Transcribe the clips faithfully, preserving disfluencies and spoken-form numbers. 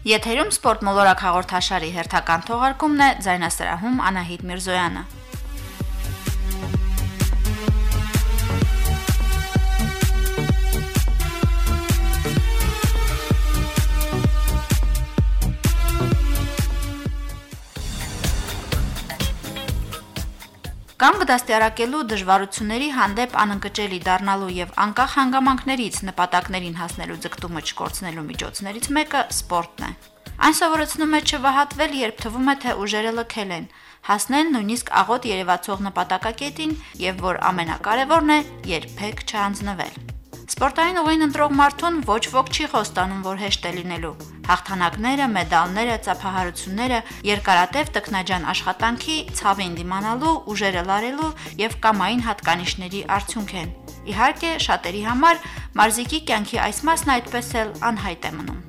Եթերում սպորտ մոլորակ հաղորդաշարի հերթական թողարկումն է, ձայնասրահում Անահիտ Միրզոյանը։ Կամ դաստիարակելու դժվարությունների հանդեպ անընկճելի դառնալու եւ անկախ հանգամանքներից նպատակներին հասնելու ձգտումը չկորցնելու միջոցներից մեկը սպորտն է։ Այն սովորեցնում է չվհատվել, երբ թվում է, թե ուժերը լքել են, հասնել նույնիսկ աղոտ երևացող նպատակակետին եւ որ ամենակարևորն է, երբեք չհանձնվել։ Սպորտային ուղին ընտրող մարդուն ոչ ոք չի խոստանում, որ հեշտ է լինելու։ Հաղթանակները, մեդալները, ծափահարությունները երկարատև տքնաջան աշխատանքի ցավին դիմանալու, ուժերը լարելու եւ կամային հատկանիշների արդյունք են։ Իհարկե, շատերի համար մարզիկի կյանքի այս մասն այդպես էլ անհայտ է մնում։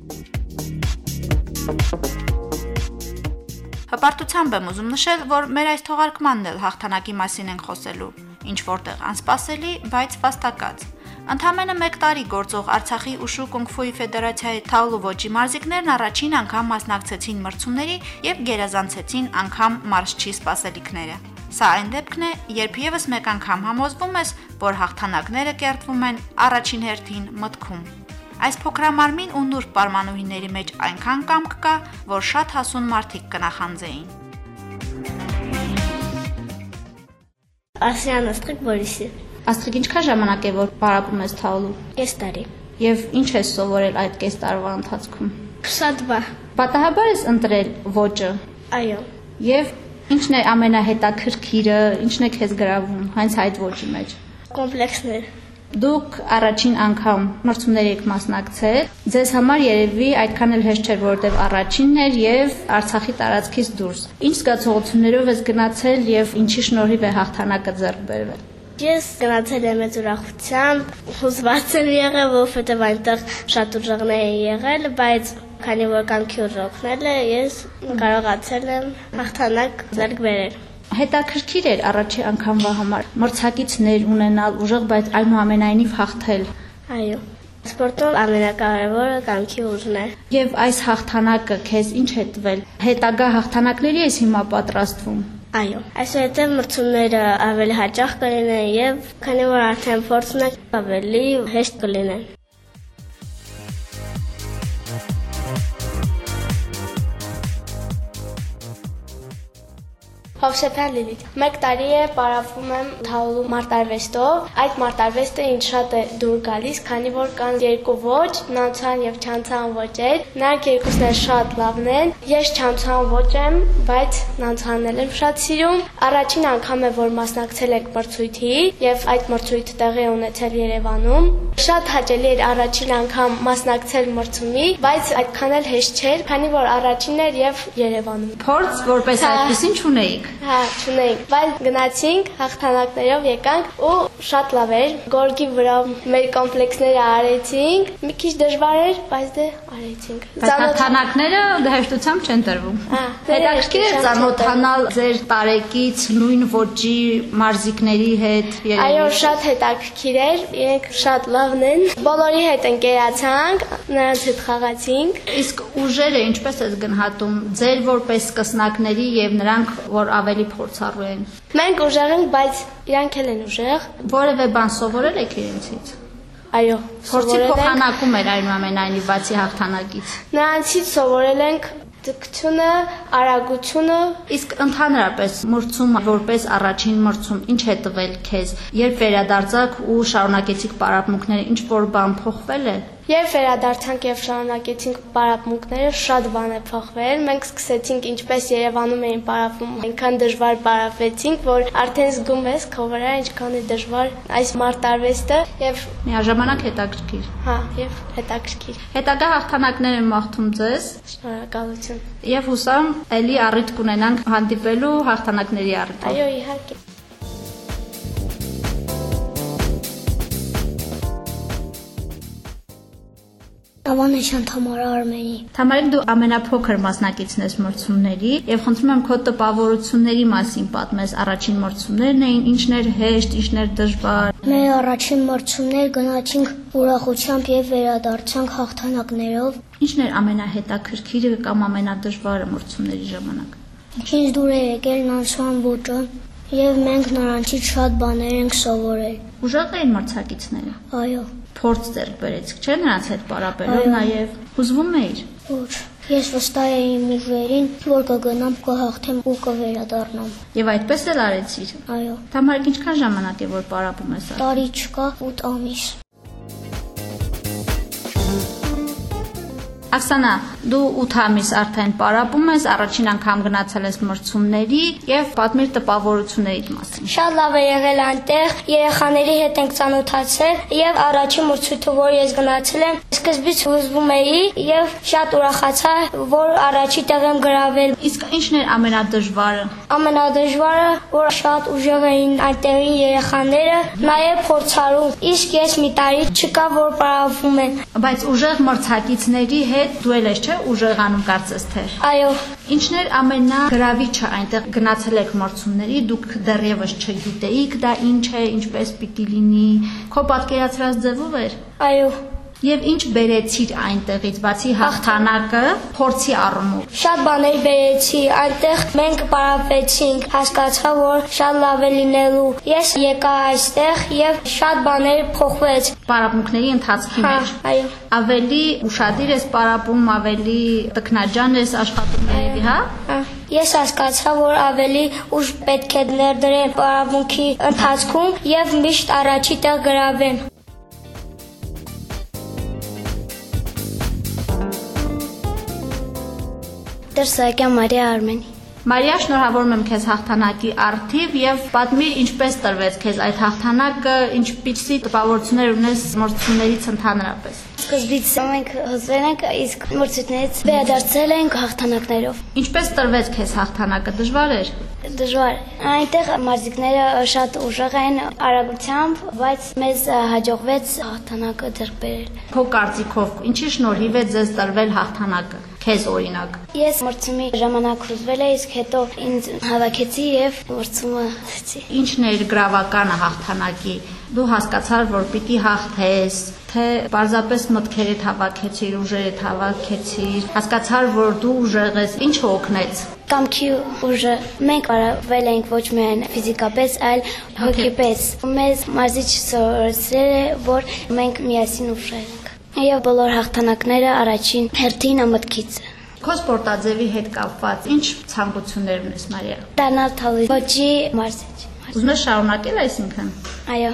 Հպարտությամբ եմ ուզում նշել, որ մեր այս թողարկմանն էլ հաղթանակի մասին են խոսելու, ինչ որտեղ անսպասելի, բայց վաստակած։ Ընդամենը մեկ տարի գործող Արցախի ուշու կունգ-ֆուի ֆեդերացիայի թաուլու ոճի մարզիկներն առաջին անգամ մասնակցեցին մրցումների եւ գերազանցեցին անգամ մարզչի սպասելիքները։ Սա այն դեպքն է, երբ եւս մեկ անգամ համոզվում ես, որ հաղթանակները կերտվում են առաջին հերթին մտքում։ Այս փոքրամարմին ու նուրբ պարմանուհիների մեջ այնքան կամք կա, որ շատ հասուն մարդիկ կնախանձեին։ Ասյան Աստղիկ Բորիսի։ Աստղիկ, ինչքան ժամանակ է որ պարապում ես թաուլու։ Կես տարի։ Եվ ինչ ես սովորել այդ կես տարվա ընթացքում։ Շատ բա։ Պատահաբար ես ընտրել ոճը։ Այո։ Եվ ինչն է ամենահետաքրքիրը, ինչն է քեզ գրավում հենց այդ ոճի մեջ։ Կոմպլեքսներ։ Դուք առաջին անգամ մրցումների եք մասնակցել։ Ձեզ համար երևի այդքան էլ հեշտ չէր, որովհետև առաջինն էր եւ Արցախի տարածքից դուրս։ Ինչ զգացողություններով ես գնացել եւ ինչի շնորհիվ է հաղթանակը ձեռք բերվել։ Ես գնացել եմ մեծ ուրախությամբ, հուզված եմ եղել, որովհետև այնտեղ շատ ուժեղներ են եղել, բայց քանի որ կամքի ուժը օգնել է, ես կարողացել եմ հաղթանակ ձեռք բերել։ Հետաքրքիր էր առաջի անգամվա համար մրցակիցներ ունենալ, ուժեղ, բայց այնուամենայնիվ հաղթել։ Այո։ Սպորտում ամենակարևորը կամքի ուժն է։ Եվ այս հաղթանակը քեզ ինչ է տվել։ Հետագա հաղթանակների ես հիմա պատրաստվում։ Այո, այսուհետև մրցումները ավելի հաճախ կլինեն եւ քանի որ արդեն փորձն է, ավելի հեշտ կլինեն։ Հովսեփյան Լիլիթ։ Մեկ տարի է պարապվում եմ թաուլու մարտարվեստով։ Այդ մարտարվեստը ինձ շատ է դուր գալիս, քանի որ կան երկու ոճ՝ նանցան եւ չանցան ոճեր։ Նրանք երկուսն էլ շատ լավն են։ Ես չանցան ոճ եմ, բայց նանցանն եմ շատ սիրում։ Առաջին անգամ է որ մասնակցել եք մրցույթի եւ այդ մրցույթը տեղի է ունեցել Երևանում։ Շատ հաճելի էր առաջին անգամ մասնակցել մրցումի, բայց այդքան էլ հեշտ չէր, քանի որ առաջինն էր եւ Երևանում։ Փորձ որպես այդպեսին չունեիք։ Հա, չունեինք, բայց գնացինք, հաղթանակներով եկանք ու շատ լավ էր։ Գորգի վրա մեր կոմպլեքսները արեցինք, մի քիչ դժվար էր, բայց դե արեցինք։ Հաղթանակները հեշտությամբ չեն տրվում։ Հա, հետաքրքիր է ծանոթանալ ձեր տարեկից նույն ոճի մարզիկների հետ։ Այո, շատ հետաքրքիր էր, իրենք շատ լավն են։ Բոլորի հետ ընկերացանք, նրանց հետ խաղացինք։ Իսկ ուժերը ինչպես ես գնահատում ձեր որպես սկսնակների եւ նրանք, որ ավելի փորձառու են։ Մենք ուժեղ ենք, բայց իրանք էլ են ուժեղ։ Որևէ բան սովորել եք իրենցից։ Այո, փորձի փոխանակում էր այնուամենայնիվ բացի հաղթանակից։ Նրանցից սովորել ենք դկությունը, արագությունը։ Իսկ ընդհանրապես մրցում որպես առաջին մրցում ինչ է տվել քեզ, երբ վերադարձաք ու շարունակեցիք պարապմունքները, ինչ որ բան փոխվել է։ Երբ վերադարձանք եւ շարունակեցինք պարապմունքները, շատ բան է փոխվել։ Մենք սկսեցինք ինչպես Երևանում էին պարապում, այնքան դժվար պարապվեցինք, որ արդեն զգում ես քո վրա ինչքան է դժվար այս մարտարվեստը եւ միաժամանակ հետաքրքիր։ Հա, եւ հետաքրքիր։ Հետագա հաղթանակներ եմ մաղթում ձեզ։ Շնորհակալություն։ Եվ հուսամ ելի առիթ կունենանք հանդիպելու հաղթանակների առիթով։ Այո, իհարկե։ Ավանեսյան Թամարա Արմենի։ Թամարիկ, դու ամենափոքր մասնակիցն ես մրցումների եւ խնդրում եմ քո տպավորությունների մասին պատմես։ Առաջին մրցումներն էին, ինչն էր հեշտ, ինչն էր դժվար։ Մեր առաջին մրցումներ գնացինք ուրախությամբ եւ վերադարձանք հաղթանակներով։ Ինչն էր ամենահետաքրքիրը կամ ամենադժվարը մրցումների ժամանակ։ Ինձ դուր է եկել նանցման ոճը եւ մենք նրանցից շատ բաներ ենք սովորել։ Ուժեղ էին մրցակիցները։ Այո։ Փորձ ձեռք բերեցիք, չէ՞ նրանց հետ պարապելով նաեւ հուզվում էիր։ Ոչ, ես վստահ էի իմ ուժերին, որ կգնամ, կհաղթեմ ու կվերադառնամ։ Եվ այդպես էլ արեցիր։ Այո։ Թամարիկ, ինչքան ժամանակ է որ պարապում ես։ Տարի չկա ութ ամիս։ Աքսանա, դու ութ ամիս արդեն պարապում ես, առաջին անգամ գնացել ես մրցումների եւ պատմիր տպավորություններիդ մասին։ Շատ լավ է եղել այնտեղ, երեխաների հետ ենք ծանոթացել եւ առաջին մրցույթը, որ ես գնացել եմ, սկզբից հուզվում էի եւ շատ ուրախացա, որ առաջի տեղ եմ գրավել։ Իսկ ինչն էր ամենադժվարը։ Ամենադժվարը, որ շատ ուժեղ էին այնտեղի երեխաները, նաեւ փորձառու։ Իսկ ես մի տարի չկա, որ պարապվում եմ։ Բայց ուժեղ մրցակիցների հետ դու էլ ես, չէ՞, ուժեղանում կարծես թե։ Այո։ Ինչն էր ամենագրավիչը այնտեղ գնացել եք մրցումների, դուք դեռևս չգիտեիք դա ինչ է, ինչպես պիտի լինի, քո պատկերացրած ձևով էր։ Այո։ Եվ ինչ բերեցիր այնտեղից, բացի հաղթանակը, փորձի առումով։ Շատ բաներ բերեցի, այնտեղ մենք պարապեցինք, հասկացա, որ շատ լավ է լինելու։ Ես եկա այստեղ եւ շատ բաներ փոխվեց պարապմունքների ընթացքի մեջ։ Այո։ Ավելի ուշադիր ես պարապում, ավելի տքնաջան ես աշխատում երևի, հա։ Ես հասկացա, որ ավելի ուժ պետք է ներդրեմ պարապմունքի ընթացքում եւ միշտ առաջի տեղ գրավեմ։ Դրսակյան Մարիա Արմենի։ Մարիա, շնորհավորում եմ քեզ հաղթանակի առթիվ եւ պատմիր ինչպես տրվեց քեզ այդ հաղթանակը, ինչպիսի տպավորություններ ունես մրցումներից ընդհանրապես։ Սկզբից մենք հզվել ենք, իսկ մրցույթներից վերադարձել ենք հաղթանակներով։ Ինչպես տրվեց քեզ հաղթանակը, դժվար էր։ Դժվար։ Այնտեղ մարզիկները շատ ուժեղ են արագությամբ, բայց մեզ հաջողվեց հաղթանակը ձեռք բերել։ Քո կարծիքով ինչի շնորհիվ է ձեզ տրվել հաղթանակը։ Քեզ օրինակ։ Ես մրցումի ժամանակ հուզվել էի, իսկ հետո ինձ հավաքեցի եւ մրցումը հաղթեցի։ Ինչն էր գրավականը հաղթանակի։ Դու հասկացար, որ պիտի հաղթես, թե պարզապես մտքերդ հավաքեցիր, ուժերդ հավաքեցիր, հասկացար, որ դու ուժեղ ես, ինչը օգնեց։ Կամքի ուժը։ Մենք պարապվել ենք ոչ միայն ֆիզիկապես, այլ հոգեպես։ Մեզ մարզիչ սովորեցրել է, որ մենք միասին ուժեղ ենք։ Եվ բոլոր հաղթանակները առաջին հերթին ամտքից։ Քո սպորտաձևի հետ կապված ինչ ցանկություններ ունես, Մարիա։ Դառնալ թալի ոչի մարզիչ։ Ուզում ես շարունակել այսինքն։ Այո։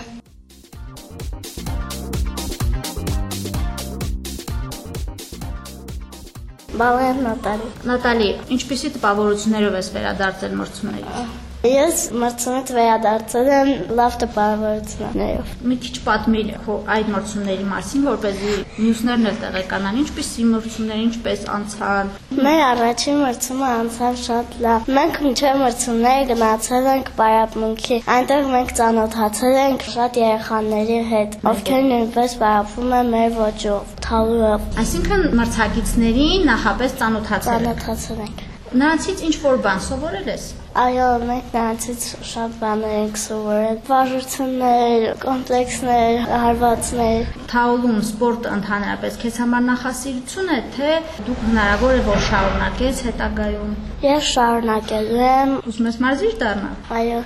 Բալեն Նատալի։ Նատալի, ինչպիսի տպավորություններով ես վերադարձել մրցումներից։ Ես մրցումից վերադարձել եմ լավ տպավորություններով։ Մի քիչ պատմիր քո այդ մրցումների մասին, որպեսզի մյուսներն էլ տեղեկանան, ինչպիսի մրցումներ, ինչպես անցան։ Մեր առաջին մրցումը անցավ շատ լավ։ Մենք մինչև մրցումները գնացել ենք պարապմունքի։ Այնտեղ մենք ծանոթացել ենք շատ երեխաների հետ, ովքեր նույնպես պարապում են մեր ոճով, թալուրով։ Այսինքն մրցակիցներին նախապես ծանոթացել եք։ Ծանոթացել ենք։ Նրանցից ինչ որ բան սովորել ես։ Այո, մենք նրանցից շատ բաներ ենք սովորել։ Վարժություններ, կոմպլեքսներ, հարվածներ։ Թաուլում սպորտը ընդհանրապես քեզ համար նախասիրություն է, թե դուք հնարավոր է որ շարունակես հետագայում։ Ես շարունակելու եմ։ Ուզում ես մարզիչ դառնալ։ Այո։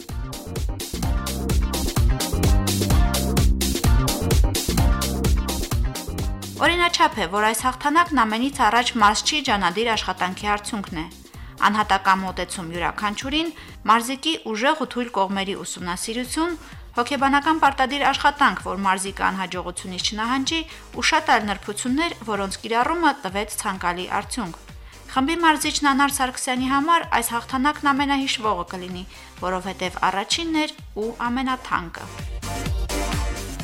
Օրինաչափ է, որ այս հաղթանակն ամենից առաջ մարզչի ջանադիր աշխատանքի արդյունքն է։ Անհատական մոտեցում յուրաքանչյուրին, մարզիկի ուժեղ ու թույլ կողմերի ուսումնասիրություն, հոգեբանական պարտադիր աշխատանք, որ մարզիկը անհաջողությունից չնահանջի, ու շատ այլ նրբություններ, որոնց կիրառումը տվեց ցանկալի արդյունք։ Խմբի մարզիչն Անար Սարգսյանի համար այս հաղթանակն ամենահիշվողը կլինի, որովհետև առաջինն էր ու ամենաթանկը։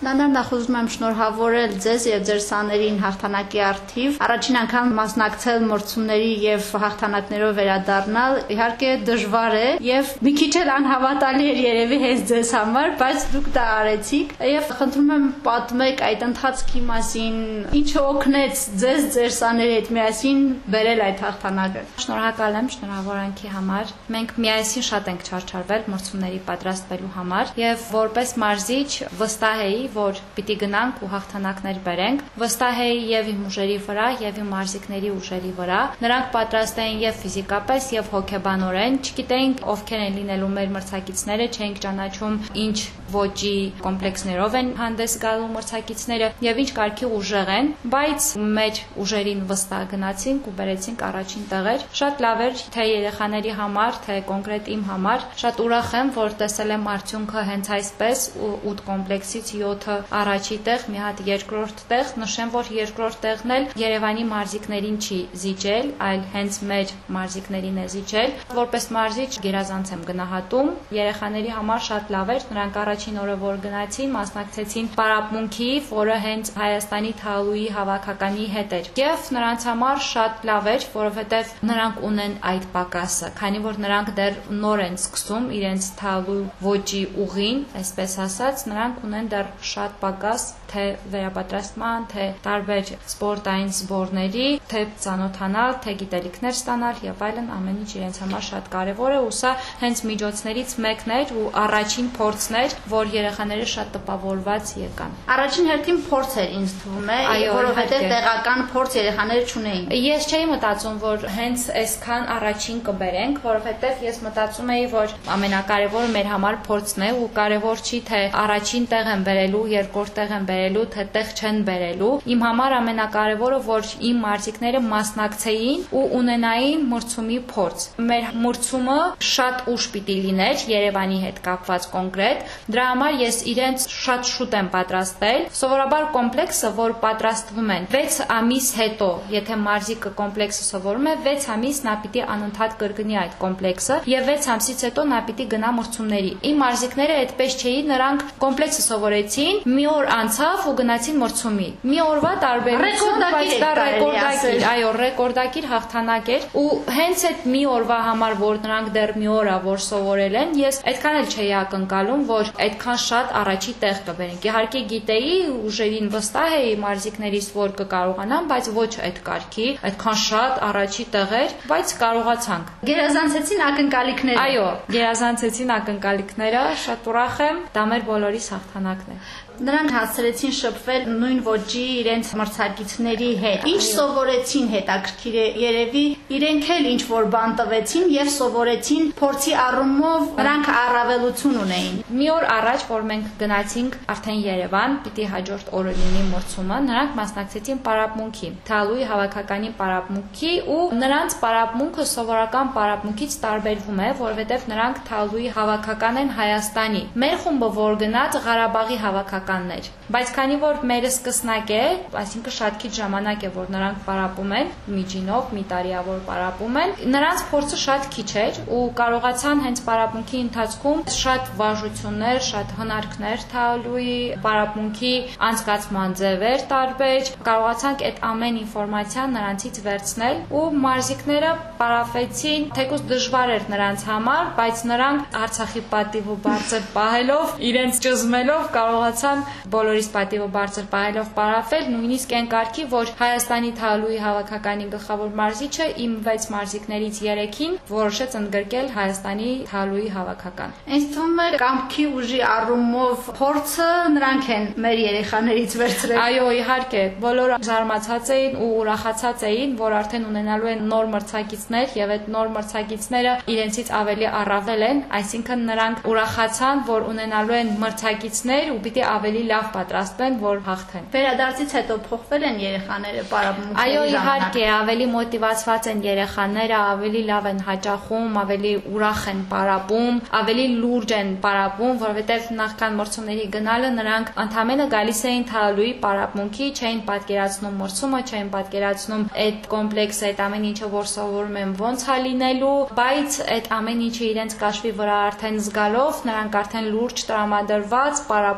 Սվետլանա, նախ ուզում եմ շնորհավորել ձեզ եւ ձեր սաներին հաղթանակի առթիվ։ Առաջին անգամ մասնակցել մրցումների եւ հաղթանակներով վերադառնալ իհարկե դժվար է եւ մի քիչ էլ անհավատալի էր երևի հենց ձեզ համար, բայց դուք դա արեցիք եւ խնդրում եմ պատմեք այդ ընթացքի մասին, ինչը օգնեց ձեզ ձեր սաների հետ միասին բերել այդ հաղթանակը։ Շնորհակալ եմ շնորհավորանքի համար։ Մենք միասին շատ ենք չարչարվել մրցումների պատրաստվելու համար եւ որպես մարզիչ վստահ էի, որ պիտի գնանք ու հաղթանակներ բերենք։ Վստահ էի եւ իմ ուժերի վրա եւ իմ մարզիկների ուժերի վրա։ Նրանք պատրաստ էին եւ ֆիզիկապես եւ հոգեբանորեն, չգիտեինք ովքեր են լինելու մեր մրցակիցները, չենք ճանաչում ինչ ոճի կոմպլեքսներով են հանդես գալու մրցակիցները եւ ինչ կարգի ուժեղ են, բայց մեր ուժերին վստահ գնացինք ու բերեցինք առաջին տեղեր։ Շատ լավ էր թե երեխաների համար, թե կոնկրետ իմ համար։ Շատ ուրախ եմ, որ տեսել եմ արդյունքը հենց այսպես ութ կոմպլեքսից յոթը առաջի տեղ, մի հատ երկրորդ տեղ։ Նշեմ, որ երկրորդ տեղն էլ Երևանի մարզիկներին չի զիջել, այլ հենց մեր մարզիկներին է զիջել։ Որպես մարզիչ գերազանց եմ գնահատում։ Երեխաների համար շատ լավ էր, նրանք առաջին օրը որ գնացին, մասնակցեցին պարապմունքի, որը հենց Հայաստանի թալուի հավաքականի հետ էր։ Եվ նրանց համար շատ լավ էր, որովհետև նրանք ունեն այդ պակասը, քանի որ նրանք դեռ նոր են սկսում իրենց թալու ոճի ուղին, այսպես ասած, նրանք ունեն դեռ շատ պակաս, թե վերապատրաստման, թե տարբեր սպորտային սբորների, թե ծանոթանալ, թե գիտելիքներ ստանալ եւ այլն, ամեն ինչ իրենց համար շատ կարեւոր է ու սա հենց միջոցներից մեկն էր ու առաջին փորձն էր, որ երեխաները շատ տպավորված եկան։ Առաջին հերթին փորձ էր ինձ թվում է, որովհետեւ տեղական փորձ երեխաները չունեին։ Ես չէի մտածում, որ հենց այսքան առաջին կբերենք, որովհետեւ ես մտածում էի, որ ամենակարևորը մեր համար փորձն է ու կարևոր չի թե առաջին տեղ են բերելու, երկրորդ տեղ են բերելու, թե տեղ չեն բերելու։ Իմ համար ամենակարևորը, որ իմ մարզիկները մասնակցեին ու ունենային մրցումի փորձ։ Մեր մրցումը շատ ուշ պիտի լիներ Երևանի հետ կապված կոնկրետ։ Դրա համար ես իրենց շատ շուտ եմ պատրաստել։ Սովորաբար կոմպլեքսը, որ պատրաստվում են վեց ամիս հետո, եթե մարզիկը կոմպլեքսը սովորում է, վեց ամիս նա պիտի անընդհատ կրկնի այդ կոմպլեքսը եւ վեց ամսից հետո նա պիտի գնա մրցումների։ Իմ մարզիկները այդպես չէին, նրանք կոմպլեքսը սովորեցին, մի օր անցավ ու գնացին մրցումի։ Մի օրվա տարբերություն, բայց դա ռեկորդակիր, այո, ռեկորդակիր հաղթանակ էր ու հենց այդ մի օրվա համար, որ նրանք դեռ մի օր է որ սովորել են, ես այդքան էլ չէի ակնկալում, որ այդքան շատ առաջի տեղ կբերենք։ Իհարկե գիտեի, ուժերին վստահ էի մարզիկներիս, որ կկարողանան, բայց ոչ այդ կարգի, այդքան շատ առաջի տեղեր, բայց կարողացանք։ Գերազանցեցին ակնկալիքները։ Այո, գերազանցեցին ակնկալիքները, շատ ուրախ եմ, դա մեր բոլորիս հաղթանակն է։ Նրանք հասցրեցին շփվել նույն ոճի իրենց մրցակիցների հետ։ Ինչ սովորեցին հետաքրքիր է երևի, իրենք էլ ինչ որ բան տվեցին եւ սովորեցին փորձի առումով նրանք առավելություն ունեին։ Մի օր առաջ, որ մենք գնացինք արդեն Երևան, պիտի հաջորդ օրը լինի մրցումը, նրանք մասնակցեցին պարապմունքի, թալուի հավաքականի պարապմունքի ու նրանց պարապմունքը սովորական պարապմունքից տարբերվում է, որովհետեւ նրանք թալուի հավաքական են Հայաստանի։ Մեր խումբը որ գնաց Ղարաբաղի հավաքական Բայց քանի որ մերը սկսնակ է, այսինքն շատ քիչ ժամանակ է, որ նրանք պարապում են, միջինով, մի տարիավոր պարապում են, նրանց փորձը շատ քիչ էր ու կարողացան հենց պարապմունքի ընթացքում շատ վարժություններ, շատ հնարքներ թալուի, պարապմունքի անցկացման ձևեր տարբեր, կարողացանք այդ ամեն ինֆորմացիան նրանցից վերցնել ու մարզիկները պարապեցին, թեկուզ դժվար էր նրանց համար, բայց նրանք Արցախի պատիվը բարձր պահելով, իրենց ճզմելով կարողացան բոլորիս պատիվը բարձր պահելով պարապել, նույնիսկ այն կարգի, որ Հայաստանի թալուի հավաքականի գլխավոր մարզիչը իմ վեց մարզիկներից երեքին որոշեց ընդգրկել Հայաստանի թալուի հավաքական։ Ինձ թվում է կամքի ուժի առումով փորձը նրանք են մեր երեխաներից վերցրել։ Այո, իհարկե, բոլորը զարմացած էին ու ուրախացած էին, որ արդեն ունենալու են նոր մրցակիցներ եւ այդ նոր մրցակիցները իրենցից ավելի առավել են, այսինքն նրանք ուրախացան, որ ունենալու են մրցակիցներ ու պիտի ավելի լավ պատրաստվեն, որ հաղթեն։ Վերադարձից հետո փոխվել են երեխաները պարապմունքների Այո, իհարկե, ավելի մոտիվացված են երեխաները, ավելի լավ են հաճախում, ավելի ուրախ են պարապում, ավելի լուրջ են պարապում, որովհետև նախքան մրցումների գնալը նրանք ընդամենը գալիս էին թալուի պարապմունքի, չէին պատկերացնում մրցումը, չէին պատկերացնում այդ կոմպլեքսը, այդ ամեն ինչը որ սովորում են ոնց է լինելու, բայց այդ ամեն ինչը իրենց կաշվի վրա արդեն զգալով, նրանք արդեն լուրջ տրամադրված պարապում են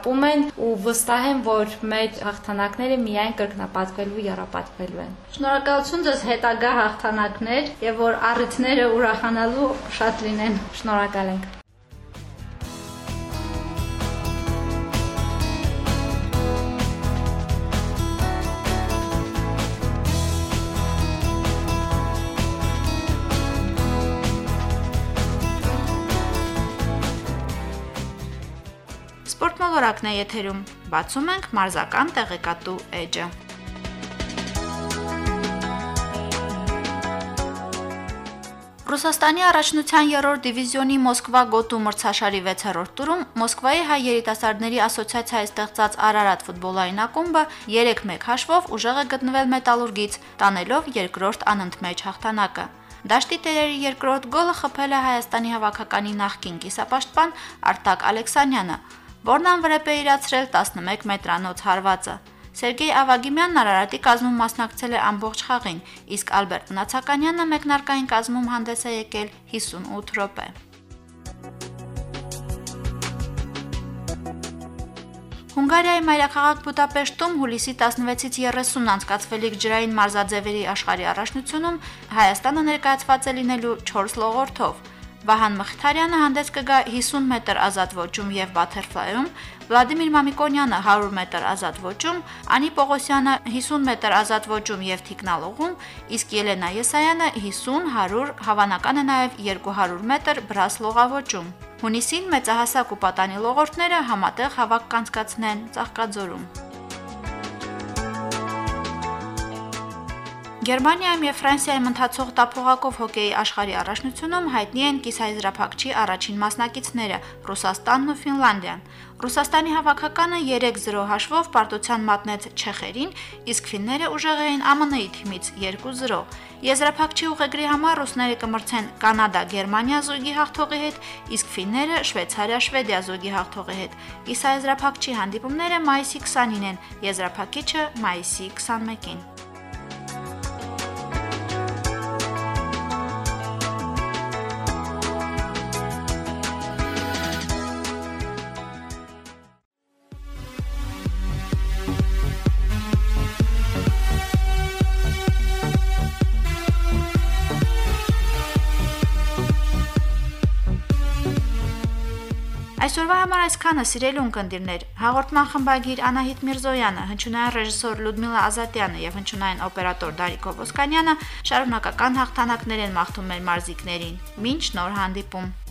ու վստահ եմ, որ մեր հաղթանակները միայն կրկնապատկվելու, եռապատկվելու են։ Շնորհակալություն ձեզ հետագա հաղթանակներ եւ որ առիթները ուրախանալու շատ լինեն։ Շնորհակալ ենք։ Սպորտ մոլորակն է եթերում, բացում ենք մարզական տեղեկատու էջը։ Ռուսաստանի առաջնության երրորդ դիվիզիոնի Մոսկվա գոտու մրցաշարի վեցերորդ տուրում Մոսկվայի հայ երիտասարդների ասոցիացիայի ստեղծած Արարատ ֆուտբոլային ակումբը երեք մեկ հաշվով ուժեղ է գտնվել Մետալուրգից, տանելով երկրորդ անընդմեջ հաղթանակը։ Դաշտի տերերի երկրորդ գոլը խփել է Հայաստանի հավաքականի նախկին կիսապաշտպան Արտակ Ալեքսանյանը, որն անվրեպ է իրացրել տասնմեկ մետրանոց հարվածը։ Սերգեյ Ավագիմյանն Արարատի կազմում մասնակցել է ամբողջ խաղին, իսկ Ալբերտ Մնացականյանը մեկնարկային կազմում հանդես է եկել հիսունութ րոպե։ Հունգարիայի մայրաքաղաք Բուդապեշտում հուլիսի տասնվեցից երեսուն անցկացվելիք ջրային մարզաձևերի աշխարհի առաջնությունում Հայաստանը ներկայացված է լինելու չորս լողորդով։ Վահան Մխիթարյանը հանդես կգա հիսուն մետր ազատ ոճում եւ բաթերֆլայում, Վլադիմիր Մամիկոնյանը հարյուր մետր ազատ ոճում, Անի Պողոսյանը հիսուն մետր ազատ ոճում եւ թիկնալողում, իսկ Ելենա Եսայանը հիսուն, հարյուր, հավանական է նաեւ երկու հարյուր մետր բրաս լողավոճում։ Հունիսին մեծահասակ ու պատանի լողորդները համատեղ հավաք կանցկացնեն Ծաղկաձորում։ Գերմանիայում եւ Ֆրանսիայում ընթացող տափողակով հոկեյի աշխարհի առաջնությունում հայտնի են կիսաեզրափակչի առաջին մասնակիցները՝ Ռուսաստանն ու Ֆինլանդիան։ Ռուսաստանի հավաքականը երեք զրո հաշվով պարտության մատնեց չեխերին, իսկ ֆինները ուժեղ էին Α M N-ի թիմից երկու զրո։ Եզրափակչի ուղեգրի համար ռուսները կմրցեն Կանադա-Գերմանիա զույգի հաղթողի հետ, իսկ ֆինները Շվեյցարիա-Շվեդիա զույգի հաղթողի հետ։ Կիսաեզրափակչի հանդիպումները մայիսի քսանին են, եզրափակիչը մայիսի քսանմեկին։ Այսօրվա համար այսքանը, սիրելի ունկնդիրներ, հաղորդման խմբագիր Անահիտ Միրզոյանը, հնչյունային ռեժիսոր Լյուդմիլա Ազատյանը եւ հնչյունային օպերատոր Դարիկ Ոսկանյանը շարունակական հաղթանակներ են մաղթում մեր մարզիկներին։ Մինչ նոր հանդիպում։